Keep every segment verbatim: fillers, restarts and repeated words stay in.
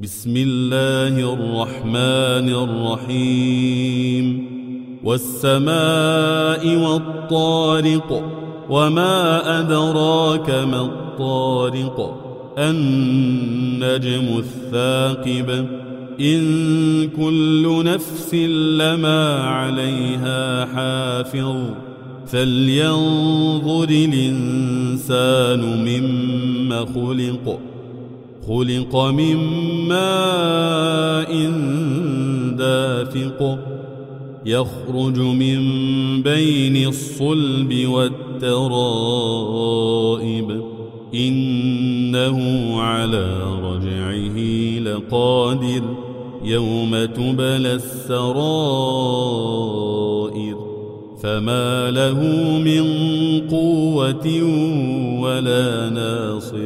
بسم الله الرحمن الرحيم والسماء والطارق وما أدراك ما الطارق النجم الثاقب إن كل نفس لما عليها حافظ فلينظر الإنسان مما خلق خلق من ماء دافق يخرج من بين الصلب والترائب إنه على رجعه لقادر يوم تبلى السرائر فما له من قوة ولا ناصر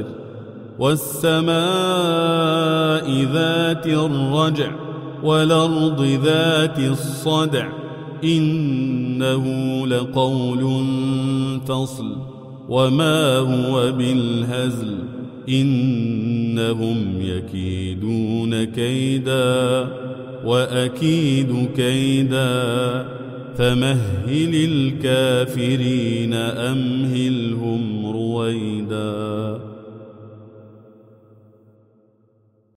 والسماء ذات الرجع والأرض ذات الصدع إنه لقول فصل وما هو بالهزل إنهم يكيدون كيدا وأكيد كيدا فمهل الكافرين أمهلهم رويدا.